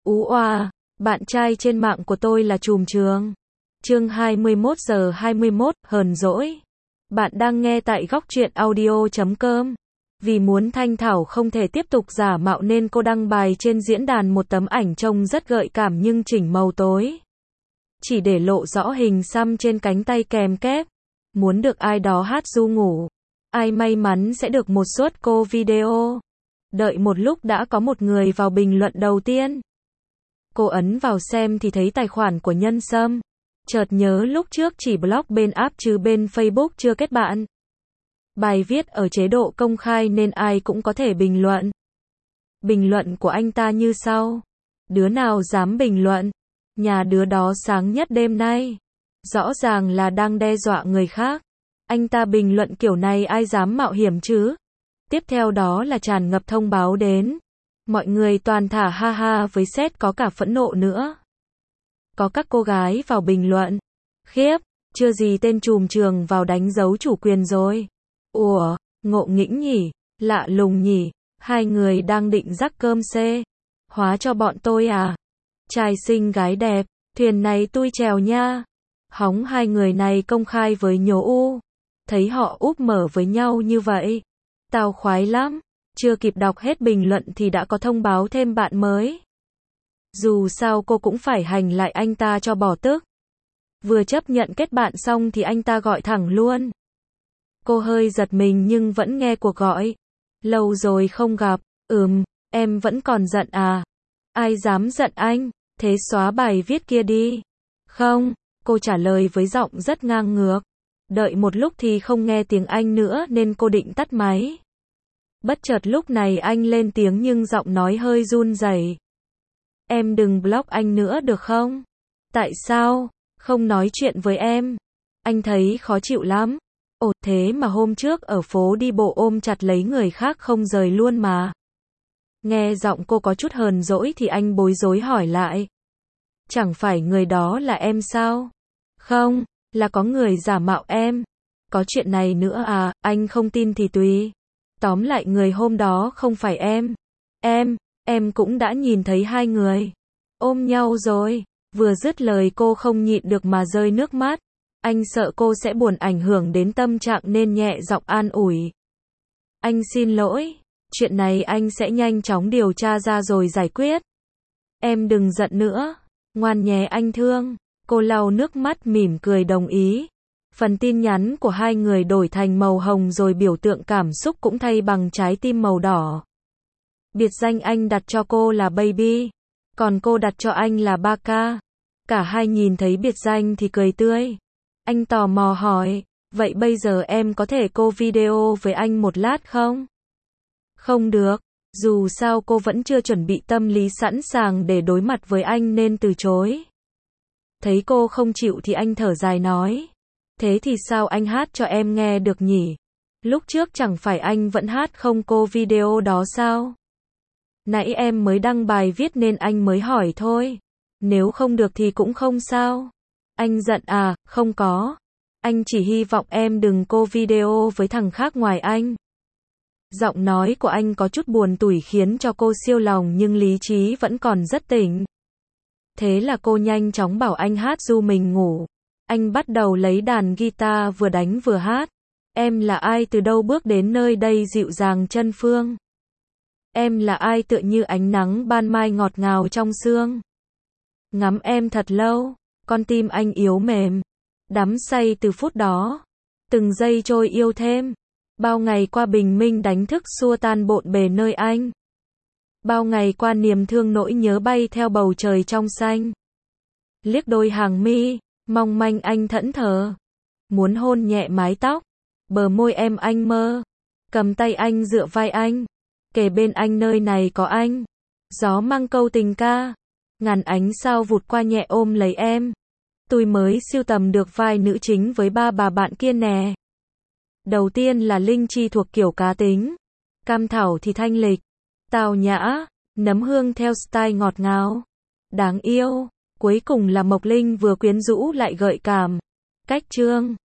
Ú oa, bạn trai trên mạng của tôi là trùm trường. Chương 21:21, hờn dỗi. Bạn đang nghe tại góc truyện audio.com. Vì muốn Thanh Thảo không thể tiếp tục giả mạo nên cô đăng bài trên diễn đàn một tấm ảnh trông rất gợi cảm nhưng chỉnh màu tối. Chỉ để lộ rõ hình xăm trên cánh tay kèm kép. Muốn được ai đó hát ru ngủ. Ai may mắn sẽ được một suất cô video. Đợi một lúc đã có một người vào bình luận đầu tiên. Cô ấn vào xem thì thấy tài khoản của Nhân Sâm. Chợt nhớ lúc trước chỉ block bên app chứ bên Facebook chưa kết bạn. Bài viết ở chế độ công khai nên ai cũng có thể bình luận. Bình luận của anh ta như sau. Đứa nào dám bình luận? Nhà đứa đó sáng nhất đêm nay. Rõ ràng là đang đe dọa người khác. Anh ta bình luận kiểu này ai dám mạo hiểm chứ? Tiếp theo đó là tràn ngập thông báo đến. Mọi người toàn thả ha ha với set có cả phẫn nộ nữa. Có các cô gái vào bình luận. Khiếp, chưa gì tên trùm trường vào đánh dấu chủ quyền rồi. Ủa, ngộ nghĩnh nhỉ, lạ lùng nhỉ, hai người đang định rắc cơm xê. Hóa cho bọn tôi à? Trai xinh gái đẹp, thuyền này tui chèo nha. Hóng hai người này công khai với nhố u. Thấy họ úp mở với nhau như vậy. Tao khoái lắm. Chưa kịp đọc hết bình luận thì đã có thông báo thêm bạn mới. Dù sao cô cũng phải hành lại anh ta cho bỏ tức. Vừa chấp nhận kết bạn xong thì anh ta gọi thẳng luôn. Cô hơi giật mình nhưng vẫn nghe cuộc gọi. Lâu rồi không gặp. Em vẫn còn giận à? Ai dám giận anh? Thế xóa bài viết kia đi. Không, cô trả lời với giọng rất ngang ngược. Đợi một lúc thì không nghe tiếng anh nữa nên cô định tắt máy. Bất chợt lúc này anh lên tiếng nhưng giọng nói hơi run rẩy. Em đừng block anh nữa được không? Tại sao? Không nói chuyện với em. Anh thấy khó chịu lắm. Ồ, thế mà hôm trước ở phố đi bộ ôm chặt lấy người khác không rời luôn mà. Nghe giọng cô có chút hờn dỗi thì anh bối rối hỏi lại. Chẳng phải người đó là em sao? Không, là có người giả mạo em. Có chuyện này nữa à, anh không tin thì tùy. Tóm lại người hôm đó không phải em. Em cũng đã nhìn thấy hai người ôm nhau rồi. Vừa dứt lời cô không nhịn được mà rơi nước mắt. Anh sợ cô sẽ buồn ảnh hưởng đến tâm trạng nên nhẹ giọng an ủi. Anh xin lỗi, chuyện này anh sẽ nhanh chóng điều tra ra rồi giải quyết. Em đừng giận nữa, ngoan nhé anh thương. Cô lau nước mắt mỉm cười đồng ý. Phần tin nhắn của hai người đổi thành màu hồng rồi biểu tượng cảm xúc cũng thay bằng trái tim màu đỏ. Biệt danh anh đặt cho cô là Baby, còn cô đặt cho anh là Baka. Cả hai nhìn thấy biệt danh thì cười tươi. Anh tò mò hỏi, vậy bây giờ em có thể cô video với anh một lát không? Không được, dù sao cô vẫn chưa chuẩn bị tâm lý sẵn sàng để đối mặt với anh nên từ chối. Thấy cô không chịu thì anh thở dài nói. Thế thì sao anh hát cho em nghe được nhỉ? Lúc trước chẳng phải anh vẫn hát không cô video đó sao? Nãy em mới đăng bài viết nên anh mới hỏi thôi. Nếu không được thì cũng không sao. Anh giận à? Không có. Anh chỉ hy vọng em đừng cô video với thằng khác ngoài anh. Giọng nói của anh có chút buồn tủi khiến cho cô siêu lòng nhưng lý trí vẫn còn rất tỉnh. Thế là cô nhanh chóng bảo anh hát ru mình ngủ. Anh bắt đầu lấy đàn guitar vừa đánh vừa hát. Em là ai từ đâu bước đến nơi đây dịu dàng chân phương. Em là ai tựa như ánh nắng ban mai ngọt ngào trong sương. Ngắm em thật lâu, con tim anh yếu mềm. Đắm say từ phút đó. Từng giây trôi yêu thêm. Bao ngày qua bình minh đánh thức xua tan bộn bề nơi anh. Bao ngày qua niềm thương nỗi nhớ bay theo bầu trời trong xanh. Liếc đôi hàng mi, mong manh anh thẫn thờ. Muốn hôn nhẹ mái tóc, bờ môi em anh mơ. Cầm tay anh dựa vai anh. Kề bên anh nơi này có anh. Gió mang câu tình ca. Ngàn ánh sao vụt qua nhẹ ôm lấy em. Tôi mới sưu tầm được vai nữ chính với ba bà bạn kia nè. Đầu tiên là Linh Chi thuộc kiểu cá tính. Cam Thảo thì thanh lịch. Tào nhã, Nấm Hương theo style ngọt ngào. Đáng yêu. Cuối cùng là Mộc Linh vừa quyến rũ lại gợi cảm. Cách Trương.